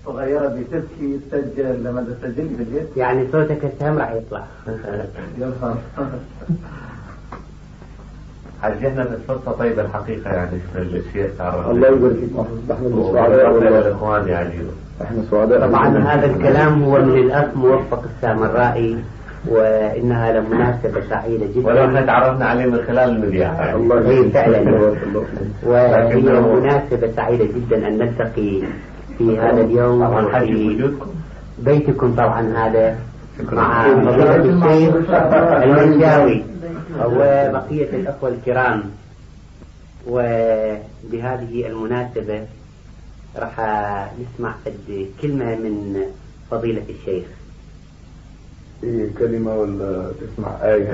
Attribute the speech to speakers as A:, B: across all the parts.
A: صغيرة بتبكي تسجل لما تسجلي في البيت
B: يعني صوتك السهم راح يطلع.
A: يظهر.
C: عجبنا بالفرصة طيبة الحقيقة يعني في الشيء تعرف.
D: الله يبارك فيك. احنا سعداء
C: الاخوان يعني.
D: احنا سعداء.
B: طبعا هذا الكلام هو من الاخ موفق السامرائي، وانها لمناسبة سعيدة جدا.
C: ولو احنا تعرفنا عليه من خلال المذياع يعني.
B: الله فعلا. وهي مناسبة سعيدة جدا ان نلتقي في هذا اليوم
C: طبعا في وجودكم
B: بيتكم طبعا هذا مع فضيلة الشيخ المنشاوي وبقية الأخوة الكرام. وبهذه المناسبة راح نسمع كلمة من فضيلة الشيخ.
D: إيه كلمة ولا تسمع آية؟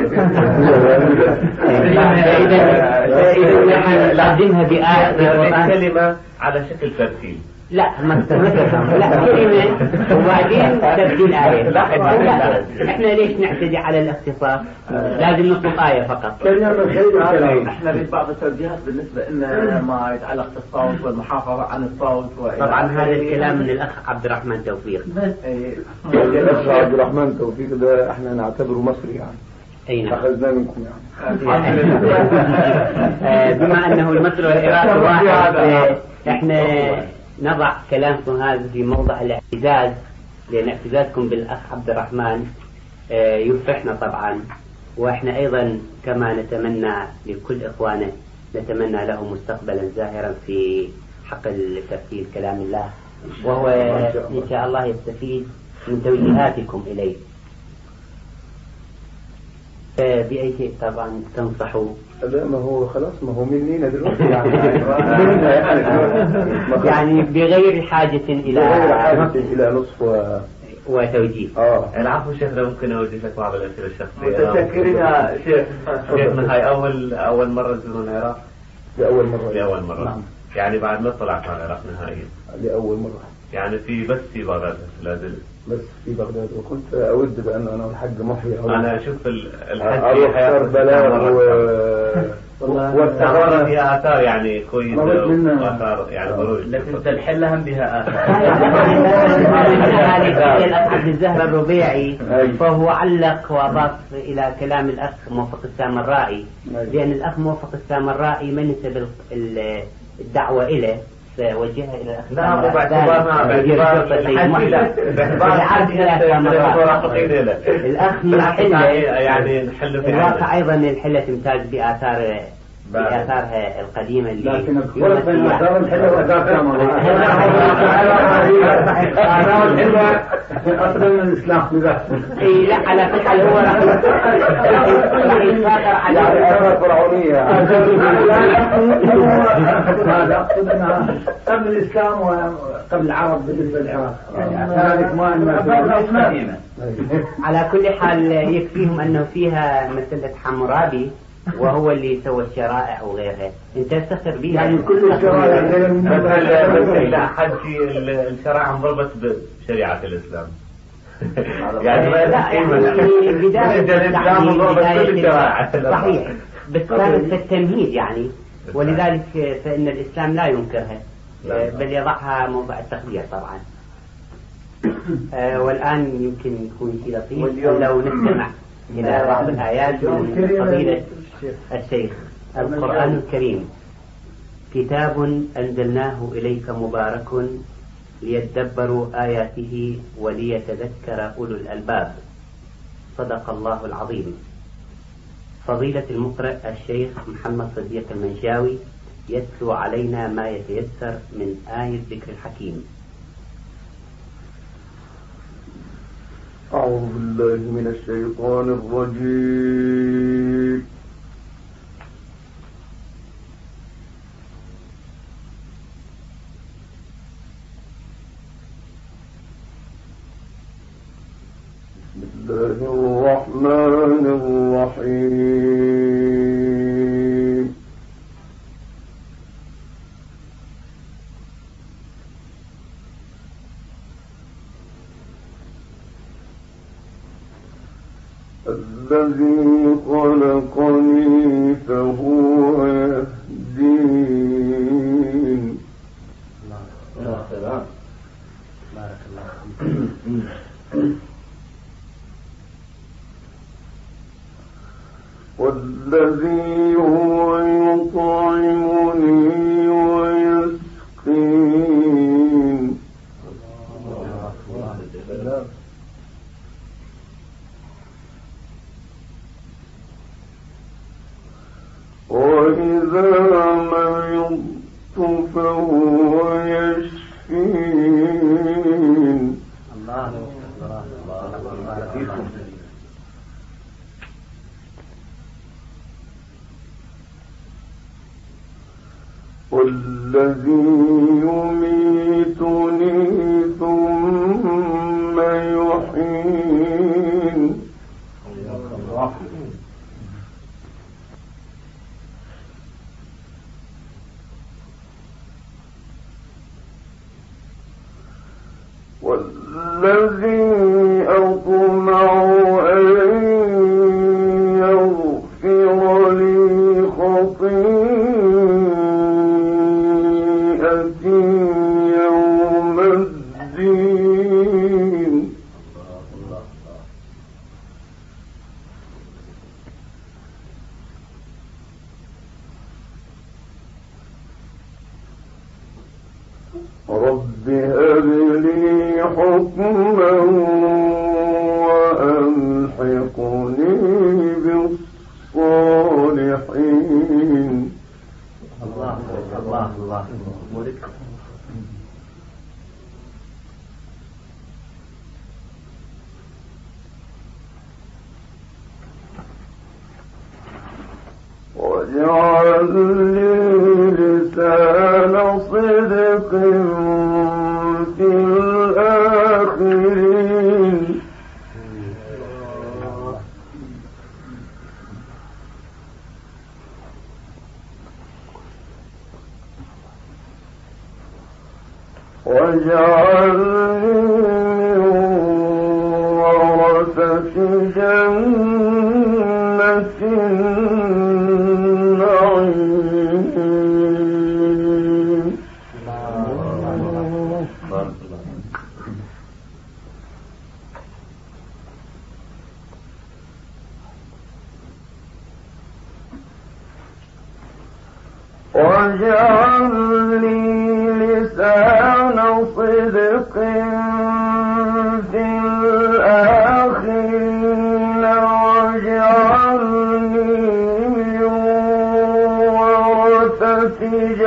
B: إذا نقدمها بآية
C: كلمة على شكل ترتيب.
B: لا ما تفهم. لا كلمة وبعدين تبديل آية. لا احنا ليش نعتدي على الاختصاص؟ لازم نطلب آية فقط.
A: احنا في بعض التوجيهات بالنسبة لنا ما يتعلق بالصوت والمحافظة عن الصوت.
B: طبعا هذا الكلام من الأخ عبد الرحمن توفيق.
D: الأخ عبد الرحمن توفيق ده احنا نعتبره مصري يعني.
B: أي نعم.
D: أخذنا منكم يعني.
B: بما أنه المصري والعراق واحد، احنا نضع كلامكم هذا في موضع الاعتزاز، لأن اعتزازكم بالأخ عبد الرحمن يفرحنا طبعا. وإحنا أيضا كما نتمنى لكل إخوانه نتمنى له مستقبلا زاهرا في حقل تفسير كلام الله، وهو إن شاء الله يستفيد من توجيهاتكم إليه. بأي شيء طبعا تنصحوا؟
D: لا ما هو خلاص ما هو منينا دلوقتي
B: يعني بغير حاجة
D: إلى نصف
B: وتوجيه.
C: العفو شيخ، ممكن أوجه لك بعض الأسئلة الشخصية؟
A: متشكرين يا شيخ.
C: شيخنا هاي أول مرة تزورون العراق؟
D: لأول مرة.
C: لأول مرة. نعم. يعني بعد ما طلعت على العراق نهائيا؟
D: لأول مرة.
C: يعني بس في بغداد لا زلت؟
D: بس في بغداد، وكنت أود بأن أنا والحج محيي
C: أنا أشوف الحج
D: أروح كربلاء
C: والثغرة فيها آثار يعني كويسة وآثار يعني ضروري،
A: لكن تلحلها بها آثار.
B: الأخ عبد الزهر الربيعي فهو علق وأضاف إلى كلام الأخ موفق السامرائي، لأن الأخ موفق السامرائي ما نسب الدعوة إليه وجهها إلى الأخ.
C: لا
B: الأخ من حلة يعني نحل في الواقع أيضا الحلة تمتاز بآثارها القديمة اللي
A: لكن الخلق بين آثار الحلة وآثار السامرائي أصلا من الإسلام بذاته.
B: إيه لا على كل حال هو راح يسافر على
D: الآثار الفرعونية.
A: هذا أقصد أنها قبل الإسلام وقبل العرب بالنسبة للعراق. يعني ذلك ما
B: على كل حال يكفيهم أنه فيها مسألة حمورابي وهو اللي سوى الشرائع وغيرها. انت تفتخر بها
A: يعني كل الشرائع
C: لا حد في الشرائع انضبط بشريعة الإسلام. يعني
B: بداية الإسلام انضبط كل الشرائع صحيح، بس كانت في التمهيد يعني، ولذلك فإن الإسلام لا ينكرها بل يضعها موضع التقدير طبعا. والآن يمكن يكون شيء لطيف لو نستمع إلى بعض الآيات من فضيلة الشيخ. القرآن الكريم كتاب أنزلناه إليك مبارك ليدبروا آياته وليتذكر أولو الألباب. صدق الله العظيم. فضيلة المقرئ الشيخ محمد صديق المنشاوي يتلو علينا ما يتيسر من آية ذكر الحكيم.
D: أعوذ بالله من الشيطان الرجيم. بسم الله الرحمن الرحيم. الذي خلقني فهو يهدين.
B: بارك الله فيك.
E: والذي هو يطعمني ويسقين وإذا مرضت فهو يشفين.
B: الله
E: والذي يميتني ثم يحيين. والذي أطمع أن يغفر لي خطيئتي يوم الدين. رب هب لي حكما وألحقني بالصالحين.
B: الله الله الله ملك.
E: واجعل لي لسان صدق في الآخرين. واجعلني من ورثة جنة النعيم. واجعل لي لسان صدق في الآخرين. واجعلني من ورثة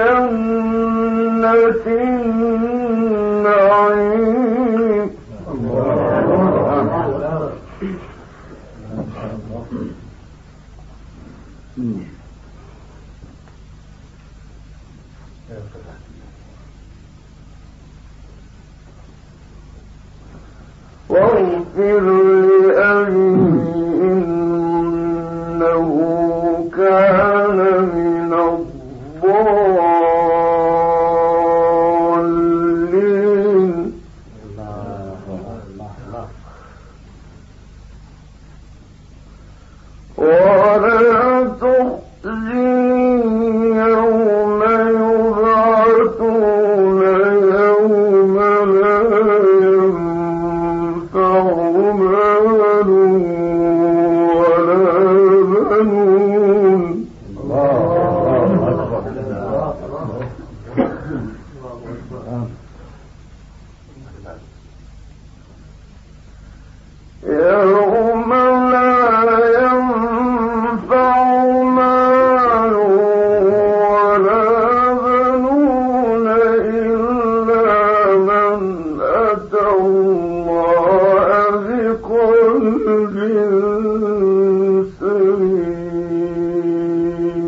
E: جنة النعيم. واغفر لأبي إنه كان من الضالين. ولا تخزني يوم يبعثون يوم لا ينفع مال ولا بنون. يوم لا ينفع مال ولا بنون إلا من أتى الله بقلب سليم.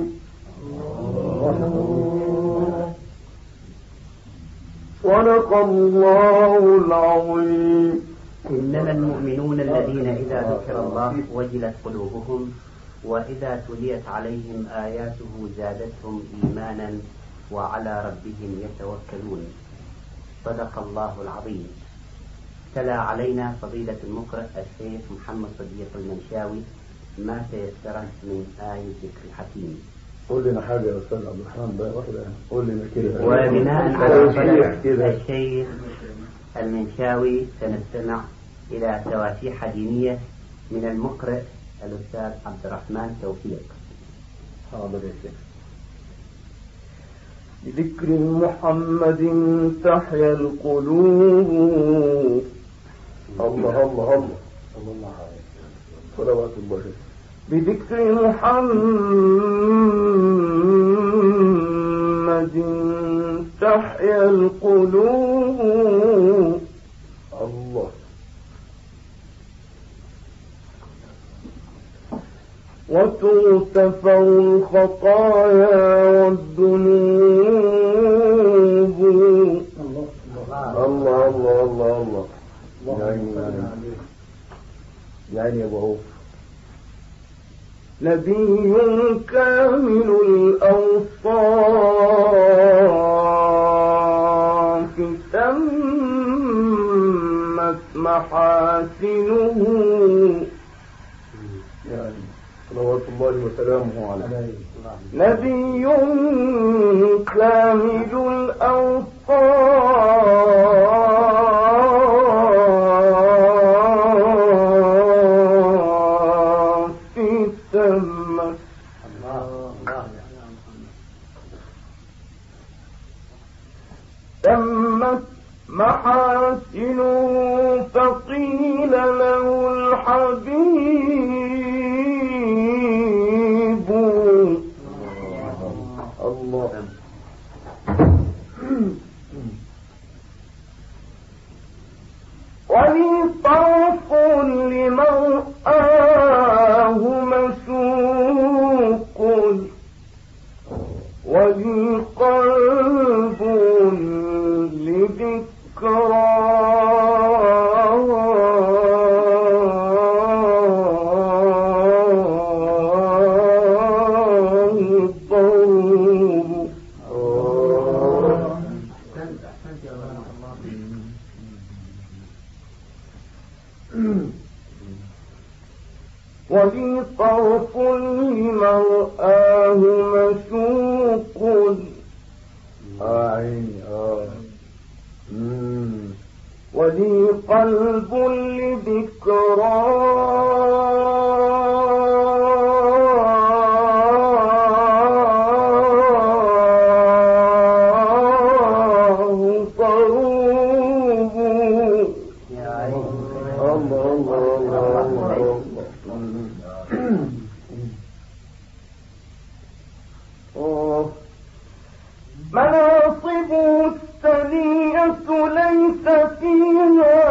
E: صدق الله العظيم.
B: إنما المؤمنون الذين إذا ذكر الله وجلت قلوبهم وإذا تليت عليهم آياته زادتهم إيمانا وعلى ربهم يتوكلون. صدق الله العظيم. تلا علينا فضيلة المقرئ الشيخ محمد صديق المنشاوي ما تيسر من آية ذكر الحكيم.
D: قول لنا حاجة يا أستاذ عبد الرحمن بقى واحدة، قول لنا كده.
B: وبناء على طلب الشيخ المنشاوي سنستمع إلى تواشيح دينية من المقرئ الأستاذ عبد الرحمن توفيق.
D: حاضر يا شيخ.
E: بذكر محمد تحيا القلوب.
D: الله الله الله الله صلوات الله.
E: بذكر محمد تحيا القلوب.
D: الله.
E: وتغتفر الخطايا والذنوب.
D: الله الله الله الله. يعني يا ابو عوف.
E: نبي كامل الأوصاف تمت محاسنه.
D: يعني صلوات الله وسلامه عليه.
E: نبي كامل الأوصاف تمت محاسنه. فقيل له الحبيب.
D: الله.
E: ولي طرف لمرآه مسوق. ولي قلب ولي طرف لمرآه مسوق.
D: عيني
E: ولي قلب لذكراه صروب.
D: الله الله الله.
E: مناصب الثنية ليس فيها